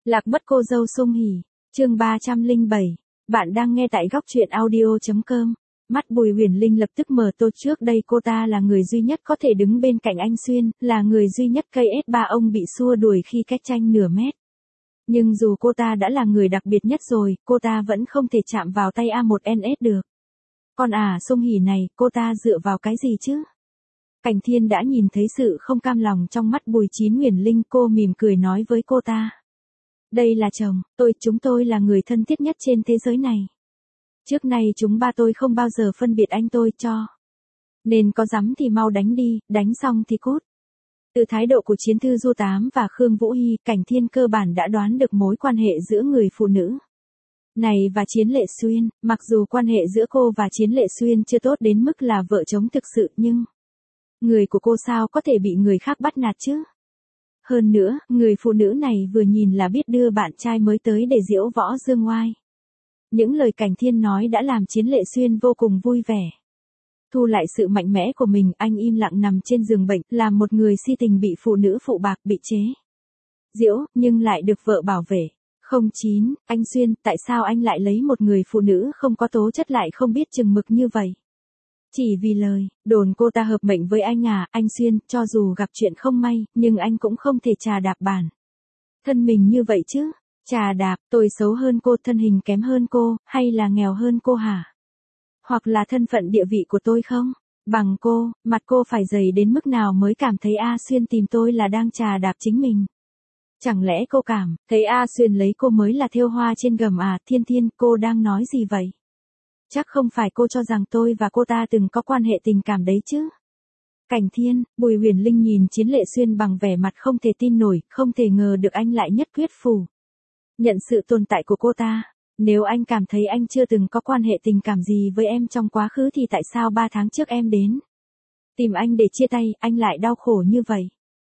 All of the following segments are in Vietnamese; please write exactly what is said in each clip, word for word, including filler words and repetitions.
Lạc mất cô dâu Sung Hỉ, chương ba trăm lẻ bảy. Bạn đang nghe tại góc truyện audio.com. Mắt Bùi Huyền Linh lập tức mở to, trước đây cô ta là người duy nhất có thể đứng bên cạnh anh Xuyên, là người duy nhất cây ét ba ông bị xua đuổi khi cách tranh nửa mét. Nhưng dù cô ta đã là người đặc biệt nhất rồi, cô ta vẫn không thể chạm vào tay a một en ét được. Còn à Sung Hỉ này, cô ta dựa vào cái gì chứ? Cảnh Thiên đã nhìn thấy sự không cam lòng trong mắt Bùi Chín Huyền Linh, cô mỉm cười nói với cô ta. Đây là chồng, tôi, chúng tôi là người thân thiết nhất trên thế giới này. Trước nay chúng ba tôi không bao giờ phân biệt anh tôi cho. Nên có dám thì mau đánh đi, đánh xong thì cút. Từ thái độ của Chiến Thư Du Tám và Khương Vũ Hy, Cảnh Thiên cơ bản đã đoán được mối quan hệ giữa người phụ nữ này và Chiến Lệ Xuyên. Mặc dù quan hệ giữa cô và Chiến Lệ Xuyên chưa tốt đến mức là vợ chồng thực sự, nhưng người của cô sao có thể bị người khác bắt nạt chứ? Hơn nữa, người phụ nữ này vừa nhìn là biết đưa bạn trai mới tới để diễu võ dương oai. Những lời Cảnh Thiên nói đã làm Chiến Lệ Xuyên vô cùng vui vẻ. Thu lại sự mạnh mẽ của mình, anh im lặng nằm trên giường bệnh, là một người si tình bị phụ nữ phụ bạc, bị chế giễu, nhưng lại được vợ bảo vệ. Không chín, anh Xuyên, tại sao anh lại lấy một người phụ nữ không có tố chất lại không biết chừng mực như vậy? Chỉ vì lời đồn cô ta hợp mệnh với anh à? Anh Xuyên, cho dù gặp chuyện không may, nhưng anh cũng không thể chà đạp bản thân mình như vậy chứ. Chà đạp, tôi xấu hơn cô, thân hình kém hơn cô, hay là nghèo hơn cô hả? Hoặc là thân phận địa vị của tôi không bằng cô, mặt cô phải dày đến mức nào mới cảm thấy A Xuyên tìm tôi là đang chà đạp chính mình? Chẳng lẽ cô cảm thấy A Xuyên lấy cô mới là thêu hoa trên gầm à? Thiên Thiên, cô đang nói gì vậy? Chắc không phải cô cho rằng tôi và cô ta từng có quan hệ tình cảm đấy chứ? Cảnh Thiên, Bùi Huyền Linh nhìn Chiến Lệ Xuyên bằng vẻ mặt không thể tin nổi, không thể ngờ được anh lại nhất quyết phủ nhận sự tồn tại của cô ta. Nếu anh cảm thấy anh chưa từng có quan hệ tình cảm gì với em trong quá khứ thì tại sao ba tháng trước em đến tìm anh để chia tay, anh lại đau khổ như vậy?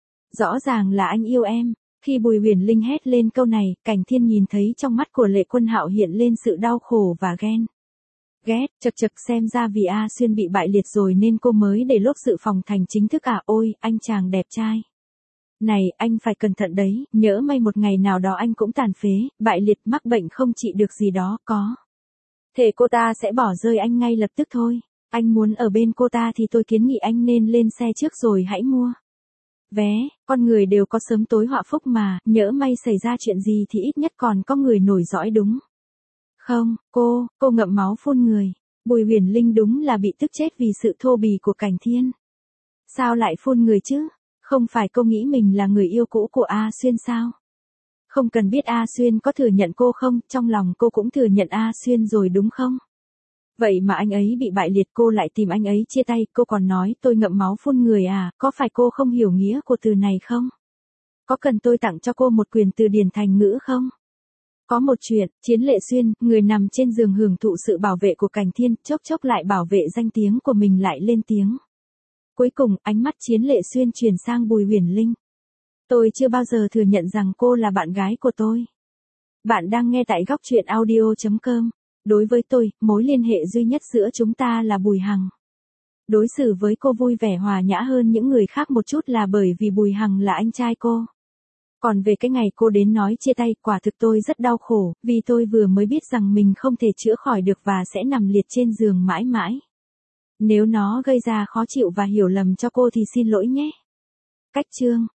Rõ ràng là anh yêu em. Khi Bùi Huyền Linh hét lên câu này, Cảnh Thiên nhìn thấy trong mắt của Lệ Quân Hạo hiện lên sự đau khổ và ghen ghét. Chật chật, xem ra vì A Xuyên bị bại liệt rồi nên cô mới để lốp dự phòng thành chính thức à? Ôi, anh chàng đẹp trai này, anh phải cẩn thận đấy, nhỡ may một ngày nào đó anh cũng tàn phế, bại liệt, mắc bệnh không trị được gì đó, có thể cô ta sẽ bỏ rơi anh ngay lập tức thôi. Anh muốn ở bên cô ta thì tôi kiến nghị anh nên lên xe trước rồi hãy mua vé. Con người đều có sớm tối họa phúc mà, nhỡ may xảy ra chuyện gì thì ít nhất còn có người nổi dõi đúng không? Cô, cô ngậm máu phun người. Bùi Huyền Linh đúng là bị tức chết vì sự thô bỉ của Cảnh Thiên. Sao lại phun người chứ? Không phải cô nghĩ mình là người yêu cũ của A Xuyên sao? Không cần biết A Xuyên có thừa nhận cô không, trong lòng cô cũng thừa nhận A Xuyên rồi đúng không? Vậy mà anh ấy bị bại liệt cô lại tìm anh ấy chia tay, cô còn nói tôi ngậm máu phun người à? Có phải cô không hiểu nghĩa của từ này không? Có cần tôi tặng cho cô một quyền từ điển thành ngữ không? Có một chuyện, Chiến Lệ Xuyên, người nằm trên giường hưởng thụ sự bảo vệ của Cảnh Thiên, chốc chốc lại bảo vệ danh tiếng của mình lại lên tiếng. Cuối cùng, ánh mắt Chiến Lệ Xuyên chuyển sang Bùi Huyền Linh. Tôi chưa bao giờ thừa nhận rằng cô là bạn gái của tôi. Bạn đang nghe tại góc truyện audio.com. Đối với tôi, mối liên hệ duy nhất giữa chúng ta là Bùi Hằng. Đối xử với cô vui vẻ hòa nhã hơn những người khác một chút là bởi vì Bùi Hằng là anh trai cô. Còn về cái ngày cô đến nói chia tay, quả thực tôi rất đau khổ, vì tôi vừa mới biết rằng mình không thể chữa khỏi được và sẽ nằm liệt trên giường mãi mãi. Nếu nó gây ra khó chịu và hiểu lầm cho cô thì xin lỗi nhé. Cách chương.